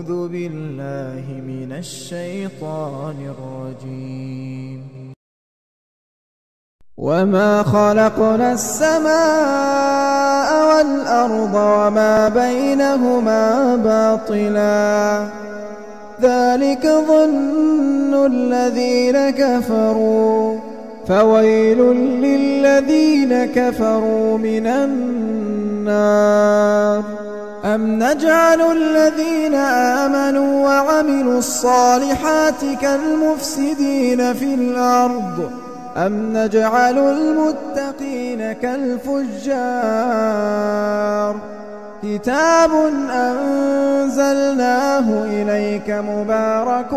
أعوذ بالله من الشيطان الرجيم. وما خلقنا السماء والأرض وما بينهما باطلا ذلك ظن الذين كفروا فويل للذين كفروا من النار. أم نجعل الذين آمنوا وعملوا الصالحات كالمفسدين في الأرض أم نجعل المتقين كالفجار. كتاب أنزلناه إليك مبارك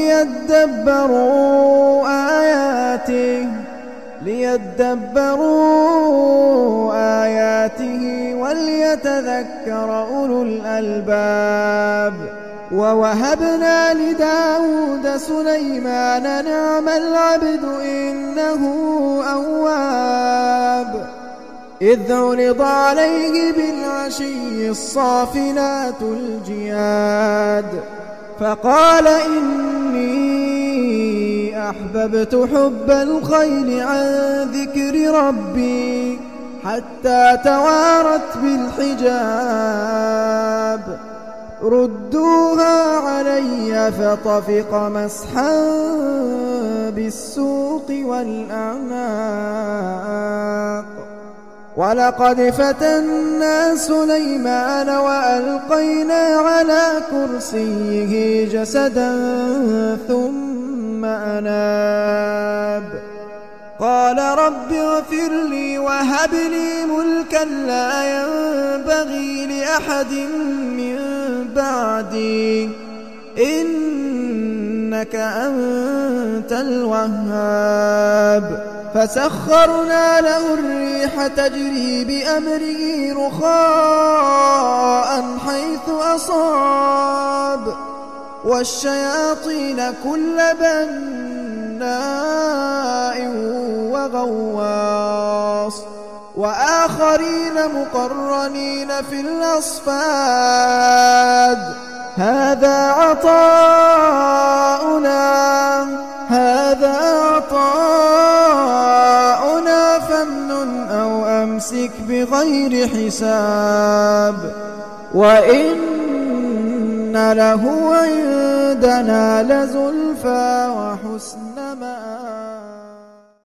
ليدبروا آياته وليتذكر أولو الألباب. ووهبنا لداود سليمان نعم العبد إنه أواب. إذ عرض عليه بالعشي الصافنات الجياد فقال إني أحببت حب الخيل عن ذكر ربي حتى توارت بالحجاب. ردوها علي فطفق مسحا بالسوق والأعناق. ولقد فتنا سليمان وألقينا على كرسيه جسدا ثم أناب. قال رب اغفر لي وهب لي ملكا لا ينبغي لأحد من بعدي إنك أنت الوهاب. فسخرنا له الريح تجري بأمره رخاء حيث أصاب والشياطين كل بناء وغواص وآخرين مقرنين في الأصفاد. هذا عطاؤنا فامنن أو أمسك بغير حساب وإن له عندنا لزلفى وحسن مآب.